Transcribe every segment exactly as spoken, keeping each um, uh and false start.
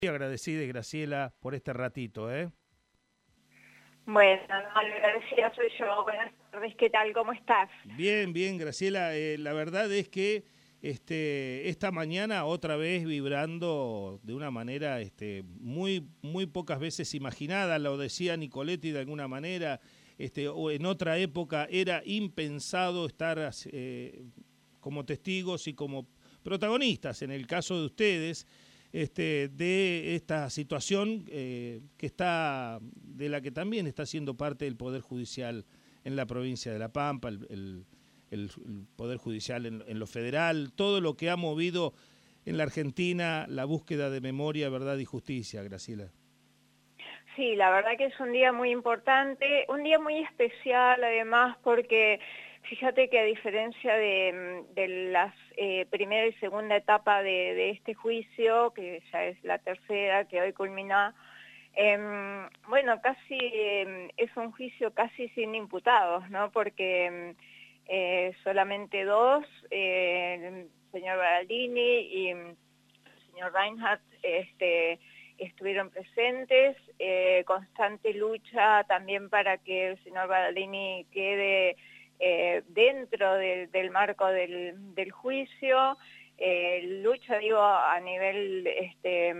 Y agradecida, Graciela, por este ratito, ¿eh? Bueno, no, la agradecida soy yo. Buenas tardes, ¿qué tal? ¿Cómo estás? Bien, bien, Graciela. Eh, la verdad es que este, esta mañana otra vez vibrando de una manera este, muy, muy pocas veces imaginada, lo decía Nicoletti de alguna manera, este, o en otra época era impensado estar eh, como testigos y como protagonistas, en el caso de ustedes, este, de esta situación eh, que está, de la que también está siendo parte del Poder Judicial en la provincia de La Pampa, el, el, el, el Poder Judicial en, en lo federal, todo lo que ha movido en la Argentina la búsqueda de memoria, verdad y justicia, Graciela. Sí, la verdad que es un día muy importante, un día muy especial además porque fíjate que a diferencia de, de las eh, primera y segunda etapa de, de este juicio, que ya es la tercera que hoy culmina, eh, bueno, casi eh, es un juicio casi sin imputados, ¿no? Porque eh, solamente dos, eh, el señor Baraldini y el señor Reinhardt, este, estuvieron presentes, eh, constante lucha también para que el señor Baraldini quede eh, dentro de, del marco del, del juicio, eh, lucha, digo, a nivel este,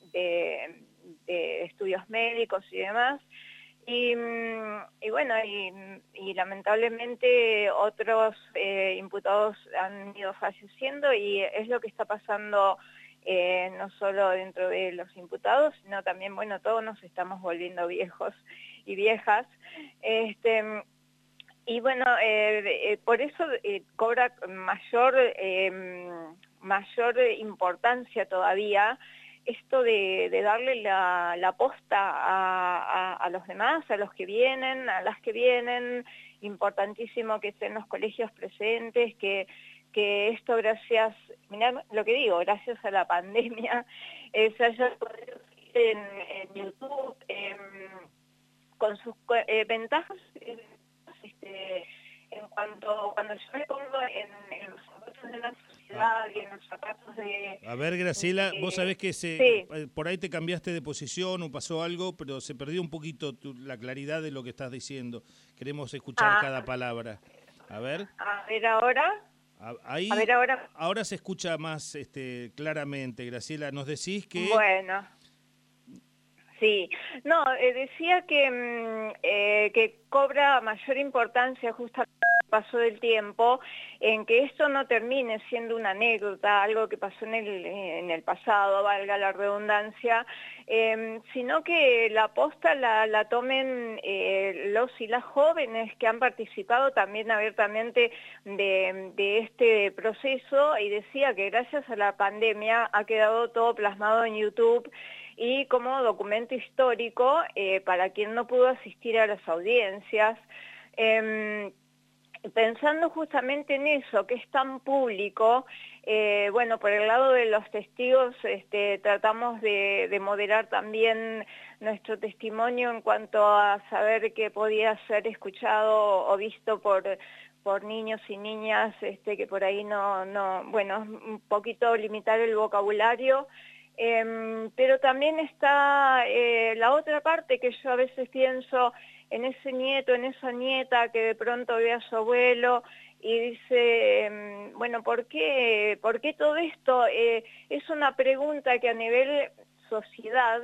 de, de estudios médicos y demás. Y, y bueno, y, y lamentablemente otros eh, imputados han ido falleciendo y es lo que está pasando eh, no solo dentro de los imputados, sino también, bueno, todos nos estamos volviendo viejos y viejas. Este, y bueno, eh, eh, por eso eh, cobra mayor, eh, mayor importancia todavía esto de, de darle la, la posta a, a, a los demás, a los que vienen, a las que vienen, importantísimo que estén los colegios presentes, que, que esto gracias, mirá lo que digo, gracias a la pandemia, eh, se haya podido seguir en, en YouTube, eh, con sus eh, ventajas, eh, este, en cuanto, cuando yo me pongo en, en los zapatos de la Ah, sociedad y en los zapatos de... a ver, Graciela, vos sabés de que se, sí, por ahí te cambiaste de posición o pasó algo, pero se perdió un poquito tu, la claridad de lo que estás diciendo. Queremos escuchar a, cada palabra. A ver, a ver ahora, a- a ahí ver ahora, ahora se escucha más este, claramente, Graciela. Nos decís que... bueno, sí. No, eh, decía que, mm, eh, que cobra mayor importancia justamente el paso del tiempo, en que esto no termine siendo una anécdota, algo que pasó en el, en el pasado, valga la redundancia, eh, sino que la posta la, la tomen eh, los y las jóvenes que han participado también abiertamente de, de este proceso, y decía que gracias a la pandemia ha quedado todo plasmado en YouTube y como documento histórico eh, para quien no pudo asistir a las audiencias. Eh, Pensando justamente en eso, que es tan público, eh, bueno, por el lado de los testigos este, tratamos de, de moderar también nuestro testimonio en cuanto a saber que podía ser escuchado o visto por, por niños y niñas este, que por ahí no, no, bueno, un poquito limitar el vocabulario. Eh, pero también está eh, la otra parte que yo a veces pienso en ese nieto, en esa nieta que de pronto ve a su abuelo y dice, eh, bueno, ¿por qué, ¿por qué todo esto? Eh, es una pregunta que a nivel sociedad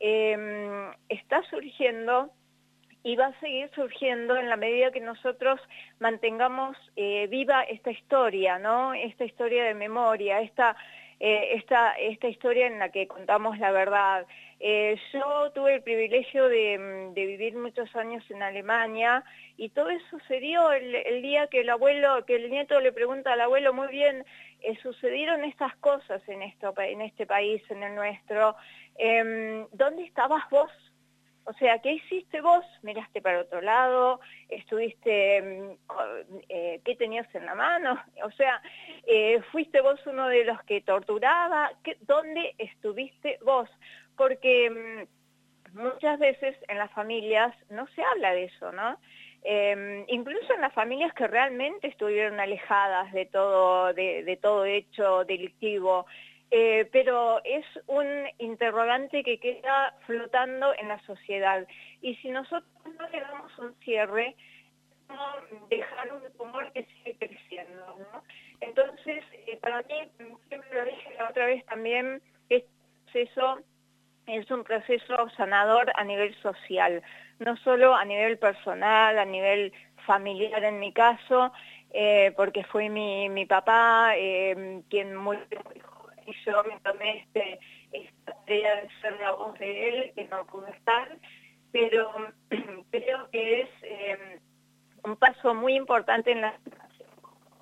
eh, está surgiendo y va a seguir surgiendo en la medida que nosotros mantengamos eh, viva esta historia, ¿no? Esta historia de memoria, esta, eh, esta, esta historia en la que contamos la verdad. Eh, yo tuve el privilegio de, de vivir muchos años en Alemania y todo eso sucedió el, el día que el abuelo, que el nieto le pregunta al abuelo, muy bien, eh, sucedieron estas cosas en, esto, en este país, en el nuestro, eh, ¿dónde estabas vos? O sea, ¿qué hiciste vos? ¿Miraste para otro lado? ¿Estuviste, eh, qué tenías en la mano? O sea, eh, ¿fuiste vos uno de los que torturaba? ¿Qué, ¿Dónde estuviste vos? Porque mmm, muchas veces en las familias no se habla de eso, ¿no? Eh, incluso en las familias que realmente estuvieron alejadas de todo, de, de todo hecho delictivo. eh, pero es un interrogante que queda flotando en la sociedad. Y si nosotros no le damos un cierre, no dejar un tumor que sigue creciendo, ¿no? Entonces, eh, para mí, siempre lo dije la otra vez también, este proceso es un proceso sanador a nivel social, no solo a nivel personal, a nivel familiar en mi caso, eh, porque fue mi, mi papá eh, quien murió muy joven y yo me tomé este, esta tarea de ser la voz de él, que no pudo estar, pero creo que es eh, un paso muy importante en la situación.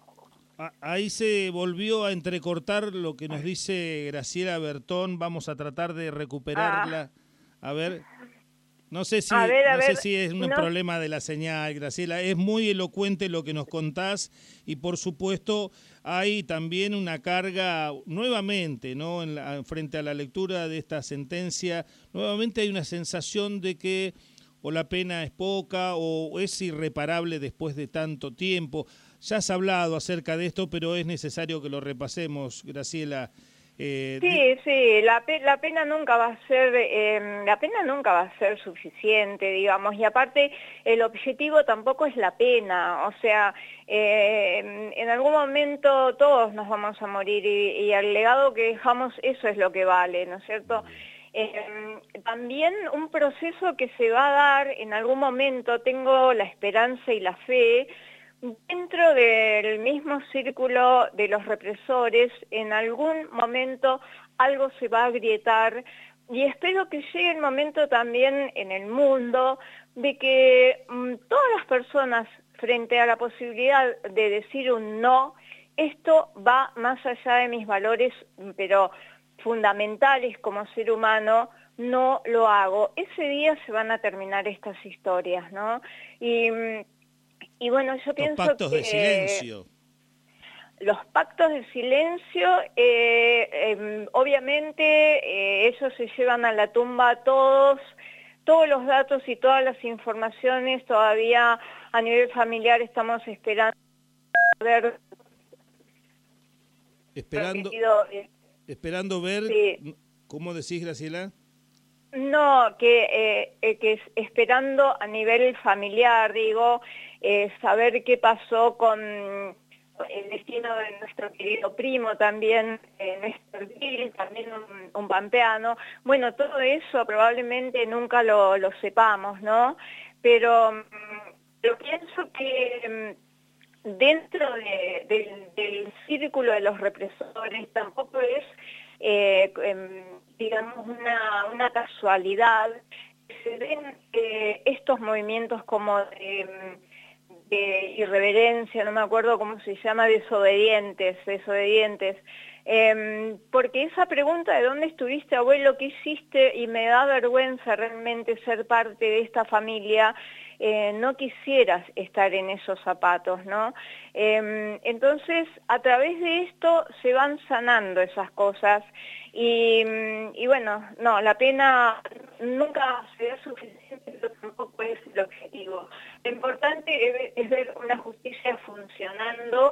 Ahí se volvió a entrecortar lo que nos dice Graciela Bertón. Vamos a tratar de recuperarla. A ver, no sé si, a ver, a no sé ver, si es un no. problema de la señal, Graciela. Es muy elocuente lo que nos contás y por supuesto hay también una carga nuevamente, ¿no? En la, frente a la lectura de esta sentencia, nuevamente hay una sensación de que o la pena es poca o es irreparable después de tanto tiempo. Ya has hablado acerca de esto, pero es necesario que lo repasemos, Graciela. Eh, Sí, de... sí, la, pe la pena nunca va a ser, eh, la pena nunca va a ser suficiente, digamos, y aparte el objetivo tampoco es la pena, o sea, eh, en algún momento todos nos vamos a morir y, y el legado que dejamos, eso es lo que vale, ¿no es cierto? Eh, también un proceso que se va a dar en algún momento, tengo la esperanza y la fe, dentro del mismo círculo de los represores, en algún momento algo se va a agrietar y espero que llegue el momento también en el mundo de que mmm, todas las personas frente a la posibilidad de decir un no, esto va más allá de mis valores, pero fundamentales como ser humano, no lo hago. Ese día se van a terminar estas historias, ¿no? Y Y bueno, yo Los pienso pactos que de silencio. los pactos de silencio, eh, eh, obviamente eh, ellos se llevan a la tumba todos, todos los datos y todas las informaciones, todavía a nivel familiar estamos esperando ver... Esperando, esperando ver, sí. ¿cómo decís, Graciela? No, que, eh, que es esperando a nivel familiar, digo, eh, saber qué pasó con el destino de nuestro querido primo también, eh, Néstor Gil, también un, un pampeano. Bueno, todo eso probablemente nunca lo, lo sepamos, ¿no? Pero yo pienso que dentro de, de, del círculo de los represores tampoco es, eh, eh, digamos, una, una casualidad que se den eh, estos movimientos como de, de irreverencia, no me acuerdo cómo se llama, desobedientes, desobedientes, eh, porque esa pregunta de dónde estuviste, abuelo, qué hiciste, y me da vergüenza realmente ser parte de esta familia. Eh, no quisieras estar en esos zapatos, ¿no? Eh, entonces, a través de esto se van sanando esas cosas y, y bueno, no, la pena nunca será suficiente, pero tampoco es el objetivo. Lo importante es ver una justicia funcionando,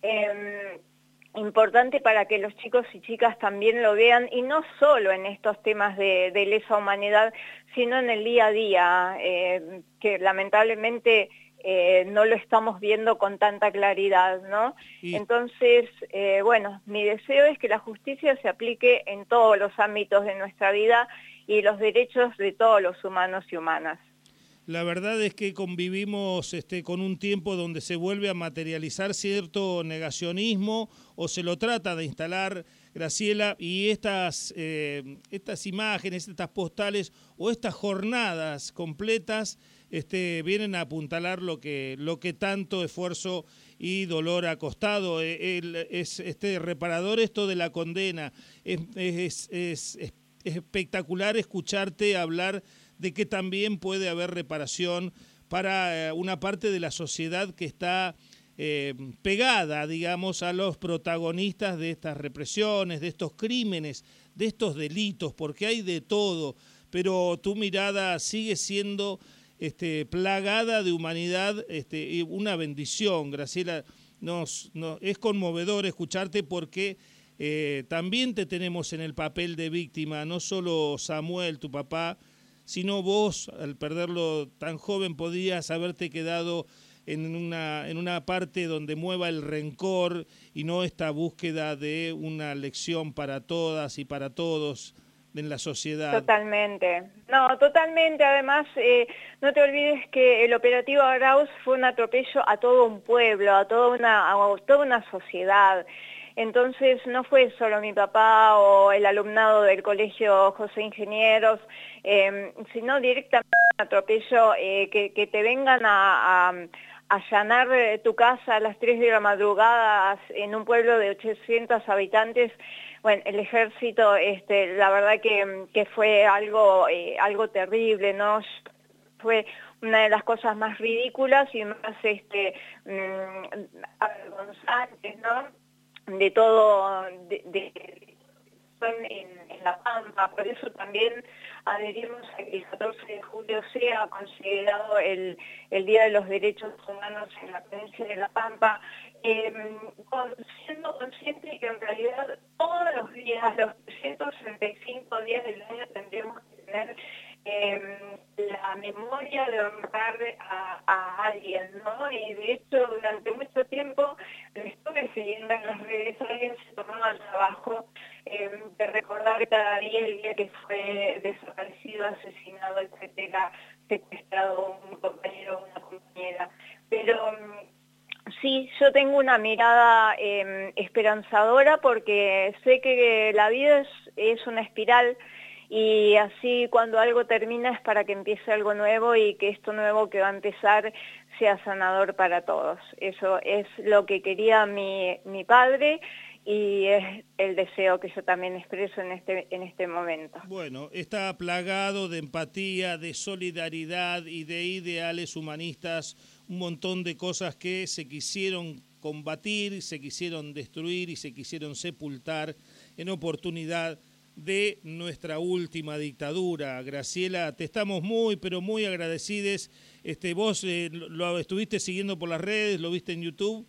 eh, importante para que los chicos y chicas también lo vean, y no solo en estos temas de, de lesa humanidad, sino en el día a día, eh, que lamentablemente eh, no lo estamos viendo con tanta claridad, ¿no? Y... Entonces, eh, bueno, mi deseo es que la justicia se aplique en todos los ámbitos de nuestra vida y los derechos de todos los humanos y humanas. La verdad es que convivimos este, con un tiempo donde se vuelve a materializar cierto negacionismo o se lo trata de instalar, Graciela, y estas, eh, estas imágenes, estas postales o estas jornadas completas este, vienen a apuntalar lo que, lo que tanto esfuerzo y dolor ha costado. El, es este reparador esto de la condena. Es, es, es, es espectacular escucharte hablar de que también puede haber reparación para una parte de la sociedad que está eh, pegada, digamos, a los protagonistas de estas represiones, de estos crímenes, de estos delitos, porque hay de todo, pero tu mirada sigue siendo este, plagada de humanidad, este, y una bendición, Graciela. Nos, nos, es conmovedor escucharte porque eh, también te tenemos en el papel de víctima, no solo Samuel, tu papá, sino vos, al perderlo tan joven, podías haberte quedado en una, en una parte donde mueva el rencor y no esta búsqueda de una lección para todas y para todos en la sociedad. Totalmente, no, totalmente. Además, eh, no te olvides que el operativo Arauz fue un atropello a todo un pueblo, a toda una, a toda una sociedad. Entonces no fue solo mi papá o el alumnado del Colegio José Ingenieros, eh, sino directamente un atropello eh, que, que te vengan a, a allanar tu casa a las tres de la madrugada en un pueblo de ochocientos habitantes. Bueno, el ejército, este, la verdad que, que fue algo, eh, algo terrible, ¿no? Fue una de las cosas más ridículas y más este, mmm, avergonzantes, ¿no? De todo, de, de, en, en La Pampa. Por eso también adherimos a que el catorce de julio sea considerado el, el Día de los Derechos Humanos en la provincia de La Pampa, eh, con, siendo consciente que en realidad todos los días, los trescientos sesenta y cinco días del año, tendríamos que tener eh, la memoria de honrar a, a alguien, ¿no? Y de hecho durante mucho tiempo estuve siguiendo en las redes, alguien se tomaba el trabajo eh, de recordar cada día el día que fue desaparecido, asesinado, etcétera, secuestrado un compañero o una compañera. Pero sí, yo tengo una mirada eh, esperanzadora porque sé que la vida es, es una espiral y así cuando algo termina es para que empiece algo nuevo y que esto nuevo que va a empezar sea sanador para todos. Eso es lo que quería mi, mi padre y es el deseo que yo también expreso en este, en este momento. Bueno, está plagado de empatía, de solidaridad y de ideales humanistas, un montón de cosas que se quisieron combatir, se quisieron destruir y se quisieron sepultar en oportunidad de nuestra última dictadura. Graciela, te estamos muy, pero muy agradecidos. Este, vos eh, lo estuviste siguiendo por las redes, lo viste en YouTube.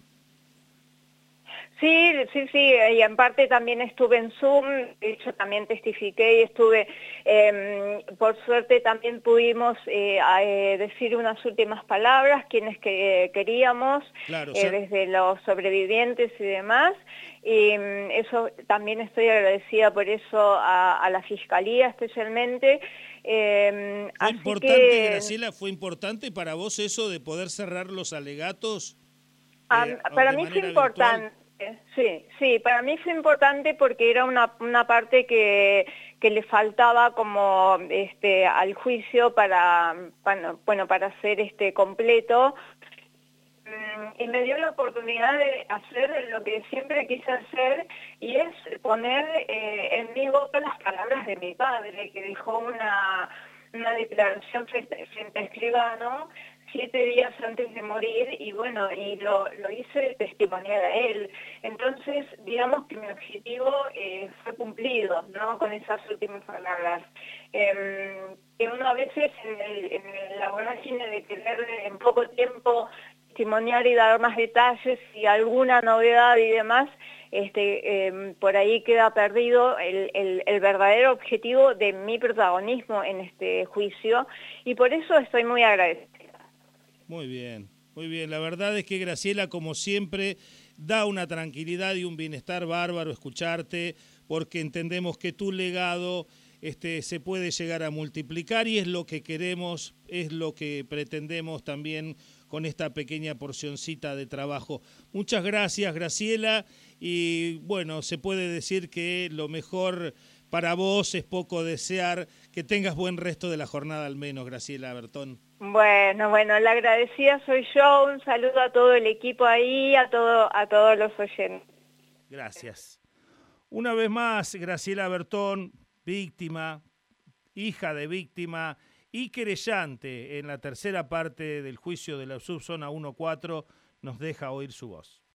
Sí, sí, sí, y en parte también estuve en Zoom, de hecho también testifiqué y estuve, eh, por suerte también pudimos eh, a, eh, decir unas últimas palabras, quienes que, eh, queríamos, claro, eh, desde los sobrevivientes y demás, y um, eso también estoy agradecida por eso a, a la Fiscalía especialmente. Eh, ¿Fue así importante, que, Graciela, fue importante para vos eso de poder cerrar los alegatos eh, eh, para de mí fue manera importante. virtual? Sí, sí, para mí fue importante porque era una, una parte que, que le faltaba como este, al juicio para, para, bueno, para ser este, completo. Y me dio la oportunidad de hacer lo que siempre quise hacer y es poner eh, en mi boca las palabras de mi padre, que dejó una, una declaración frente, frente a escribano siete días antes de morir y bueno, y lo, lo hice testimoniar a él. Entonces, digamos que mi objetivo eh, fue cumplido, ¿no? Con esas últimas palabras. Eh, que uno a veces en el, en la vorágine de querer en poco tiempo testimoniar y dar más detalles y alguna novedad y demás, este, eh, por ahí queda perdido el, el, el verdadero objetivo de mi protagonismo en este juicio y por eso estoy muy agradecida. Muy bien, muy bien. La verdad es que Graciela, como siempre, da una tranquilidad y un bienestar bárbaro escucharte, porque entendemos que tu legado este, se puede llegar a multiplicar y es lo que queremos, es lo que pretendemos también con esta pequeña porcioncita de trabajo. Muchas gracias, Graciela, y bueno, se puede decir que lo mejor para vos es poco desear, que tengas buen resto de la jornada al menos, Graciela Bertón. Bueno, bueno, la agradecida soy yo, un saludo a todo el equipo ahí, a todo, a todos los oyentes. Gracias. Una vez más, Graciela Bertón, víctima, hija de víctima y querellante en la tercera parte del juicio de la subzona uno cuatro, nos deja oír su voz.